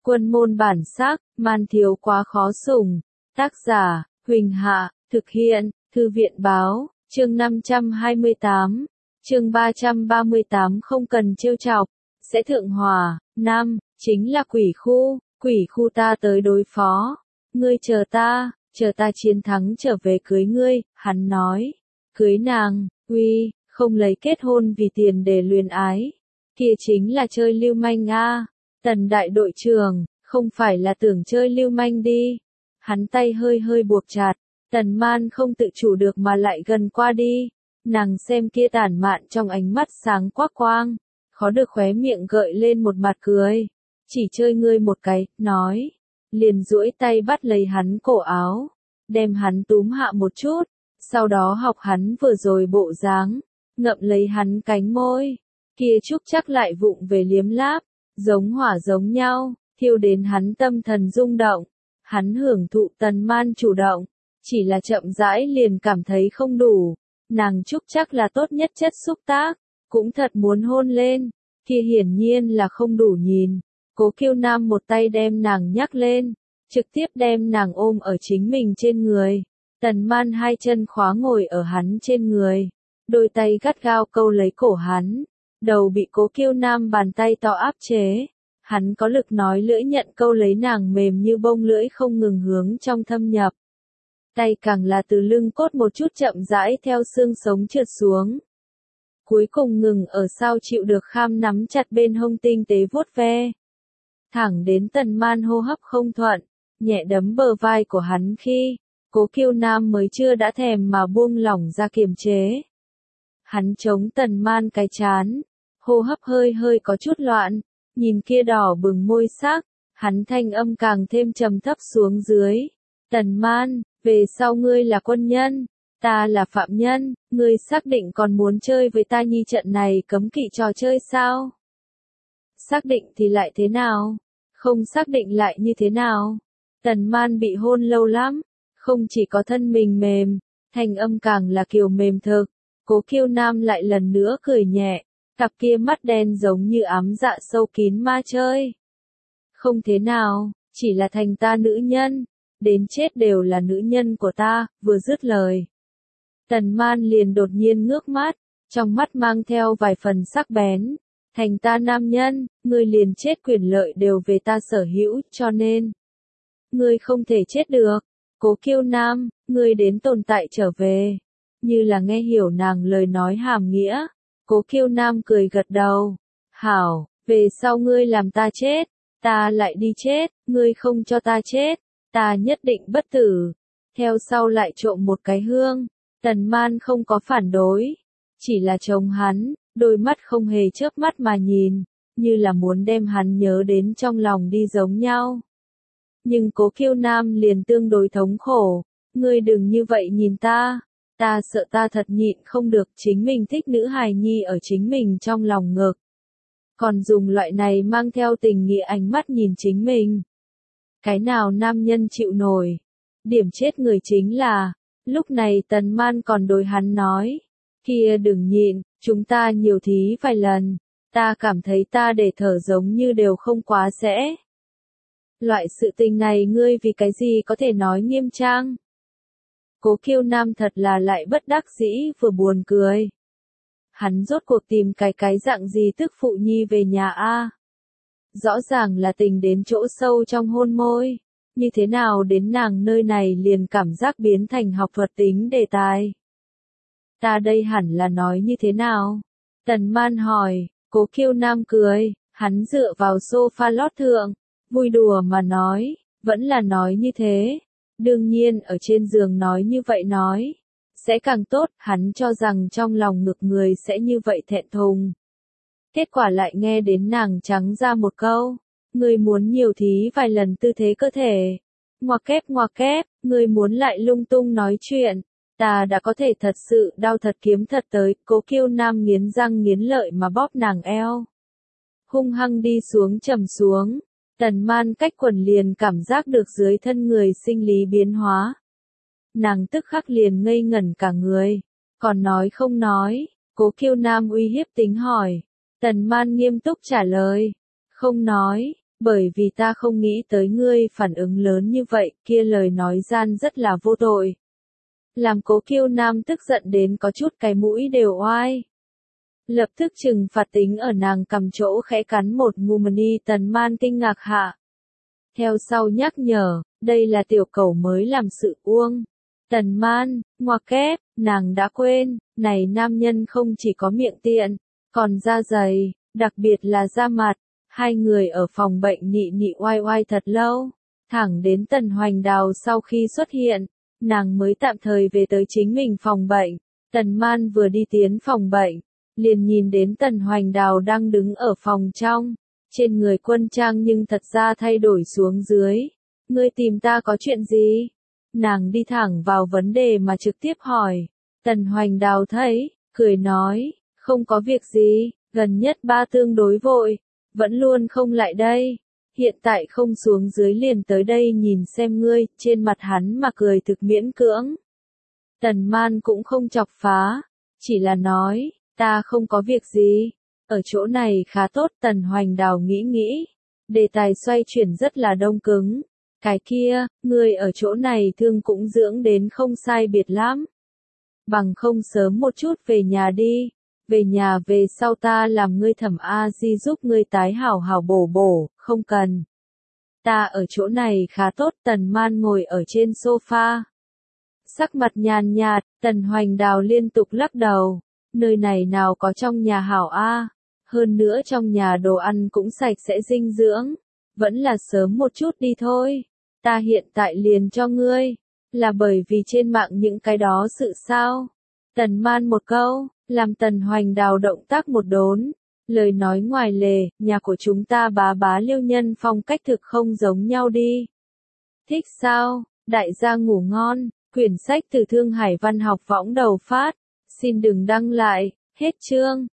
Quân môn bản sắc, man thiếu quá khó sủng. Tác giả, Huỳnh Hạ, thực hiện, Thư viện báo, chương 528, chương 338 không cần trêu chọc, sẽ thượng hòa, nam, chính là quỷ khu ta tới đối phó. Ngươi chờ ta chiến thắng trở về cưới ngươi, hắn nói. Cưới nàng, uy, không lấy kết hôn vì tiền để luyến ái. Kia chính là chơi lưu manh a. Tần đại đội trưởng, không phải là tưởng chơi lưu manh đi. Hắn tay hơi hơi buộc chặt, Tần Man không tự chủ được mà lại gần qua đi. Nàng xem kia tản mạn trong ánh mắt sáng quắc quang, khó được khóe miệng gợi lên một mặt cười. Chỉ chơi ngươi một cái, nói. Liền duỗi tay bắt lấy hắn cổ áo, đem hắn túm hạ một chút, sau đó học hắn vừa rồi bộ dáng, ngậm lấy hắn cánh môi. Kia Trúc chắc lại vụng về liếm láp, giống hỏa giống nhau, thiêu đến hắn tâm thần rung động. Hắn hưởng thụ Tần Man chủ động, chỉ là chậm rãi liền cảm thấy không đủ. Nàng Trúc chắc là tốt nhất chất xúc tác, cũng thật muốn hôn lên, kia hiển nhiên là không đủ nhìn. Cố Kiêu Nam một tay đem nàng nhắc lên, trực tiếp đem nàng ôm ở chính mình trên người. Tần Man hai chân khóa ngồi ở hắn trên người, đôi tay gắt gao câu lấy cổ hắn, đầu bị Cố Kiêu Nam bàn tay to áp chế. Hắn có lực nói lưỡi nhận câu lấy nàng mềm như bông lưỡi không ngừng hướng trong thâm nhập. Tay càng là từ lưng cốt một chút chậm rãi theo xương sống trượt xuống. Cuối cùng ngừng ở sao chịu được kham nắm chặt bên hông tinh tế vuốt ve. Thẳng đến Tần Man hô hấp không thuận, nhẹ đấm bờ vai của hắn khi, Cố Kiêu Nam mới chưa đã thèm mà buông lỏng ra kiềm chế. Hắn chống Tần Man cái chán, hô hấp hơi hơi có chút loạn, nhìn kia đỏ bừng môi sắc, hắn thanh âm càng thêm trầm thấp xuống dưới. Tần Man, về sau ngươi là quân nhân, ta là phạm nhân, ngươi xác định còn muốn chơi với ta nhi trận này cấm kỵ trò chơi sao? Xác định thì lại thế nào? Không xác định lại như thế nào? Tần Man bị hôn lâu lắm, không chỉ có thân mình mềm, thanh âm càng là kiều mềm thực. Cố Kiêu Nam lại lần nữa cười nhẹ, cặp kia mắt đen giống như ám dạ sâu kín ma chơi. Không thế nào, chỉ là thành ta nữ nhân, đến chết đều là nữ nhân của ta, vừa dứt lời. Tần Man liền đột nhiên ngước mắt, trong mắt mang theo vài phần sắc bén. Thành ta nam nhân, ngươi liền chết quyền lợi đều về ta sở hữu, cho nên ngươi không thể chết được. Cố Kiêu Nam, ngươi đến tồn tại trở về. Như là nghe hiểu nàng lời nói hàm nghĩa. Cố Kiêu Nam cười gật đầu. Hảo, về sau ngươi làm ta chết, ta lại đi chết, ngươi không cho ta chết, ta nhất định bất tử. Theo sau lại trộm một cái hương. Tần Man không có phản đối, chỉ là trông hắn, đôi mắt không hề chớp mắt mà nhìn, như là muốn đem hắn nhớ đến trong lòng đi giống nhau. Nhưng Cố Kiêu Nam liền tương đối thống khổ, ngươi đừng như vậy nhìn ta sợ ta thật nhịn không được chính mình thích nữ hài nhi ở chính mình trong lòng ngực. Còn dùng loại này mang theo tình nghĩa ánh mắt nhìn chính mình. Cái nào nam nhân chịu nổi? Điểm chết người chính là, lúc này Tần Man còn đối hắn nói, kia đừng nhịn, chúng ta nhiều thí vài lần, ta cảm thấy ta để thở giống như đều không quá sẽ. Loại sự tình này ngươi vì cái gì có thể nói nghiêm trang? Cố Kiêu Nam thật là lại bất đắc dĩ vừa buồn cười. Hắn rốt cuộc tìm cái dạng gì tức phụ nhi về nhà a? Rõ ràng là tình đến chỗ sâu trong hôn môi, như thế nào đến nàng nơi này liền cảm giác biến thành học thuật tính đề tài. Ta đây hẳn là nói như thế nào? Tần Man hỏi. Cố Kiêu Nam cười, hắn dựa vào sofa lót thượng, vui đùa mà nói, vẫn là nói như thế. Đương nhiên ở trên giường nói như vậy nói, sẽ càng tốt, hắn cho rằng trong lòng ngực người sẽ như vậy thẹn thùng. Kết quả lại nghe đến nàng trắng ra một câu, ngươi muốn nhiều thí vài lần tư thế cơ thể. Ngoặc kép, ngươi muốn lại lung tung nói chuyện. Ta đã có thể thật sự đau thật kiếm thật tới. Cố Kiêu Nam nghiến răng nghiến lợi mà bóp nàng eo. Hung hăng đi xuống trầm xuống. Tần Man cách quần liền cảm giác được dưới thân người sinh lý biến hóa. Nàng tức khắc liền ngây ngẩn cả người. Còn nói không nói. Cố Kiêu Nam uy hiếp tính hỏi. Tần Man nghiêm túc trả lời. Không nói. bởi vì ta không nghĩ tới ngươi phản ứng lớn như vậy, kia lời nói gian rất là vô tội. Làm Cố Kiêu Nam tức giận đến có chút cái mũi đều oai. Lập tức trừng phạt tính ở nàng cầm chỗ khẽ cắn một ngụm đi. Tần Man kinh ngạc hạ. Theo sau nhắc nhở, đây là tiểu cẩu mới làm sự uông. Tần Man, ngoặc kép, nàng đã quên, này nam nhân không chỉ có miệng tiện, còn da dày, đặc biệt là da mặt. Hai người ở phòng bệnh nị nị oai oai thật lâu, thẳng đến Tần Hoành Đào sau khi xuất hiện, nàng mới tạm thời về tới chính mình phòng bệnh. Tần Man vừa đi tiến phòng bệnh, liền nhìn đến Tần Hoành Đào đang đứng ở phòng trong, trên người quân trang nhưng thật ra thay đổi xuống dưới. Ngươi tìm ta có chuyện gì? Nàng đi thẳng vào vấn đề mà trực tiếp hỏi. Tần Hoành Đào thấy, cười nói, không có việc gì, gần nhất ba tương đối vội, vẫn luôn không lại đây. Hiện tại không xuống dưới liền tới đây nhìn xem ngươi, trên mặt hắn mà cười thực miễn cưỡng. Tần Man cũng không chọc phá, chỉ là nói, ta không có việc gì, ở chỗ này khá tốt. Tần Hoành Đào nghĩ nghĩ, đề tài xoay chuyển rất là đông cứng. Cái kia, ngươi ở chỗ này thương cũng dưỡng đến không sai biệt lắm. Bằng không sớm một chút về nhà đi, về nhà về sau ta làm ngươi Thẩm A Di giúp ngươi tái hảo hảo bổ bổ, không cần. Ta ở chỗ này khá tốt. Tần Man ngồi ở trên sofa. Sắc mặt nhàn nhạt, Tần Hoành Đào liên tục lắc đầu. Nơi này nào có trong nhà hảo a, hơn nữa trong nhà đồ ăn cũng sạch sẽ dinh dưỡng. Vẫn là sớm một chút đi thôi. Ta hiện tại liền cho ngươi. Là bởi vì trên mạng những cái đó sự sao? Tần Man một câu, làm Tần Hoành Đào động tác một đốn. Lời nói ngoài lề, nhà của chúng ta bá bá Liêu Nhân phong cách thực không giống nhau đi. Thích sao? Đại gia ngủ ngon. Quyển sách từ Thương Hải Văn học võng đầu phát. Xin đừng đăng lại. Hết chương.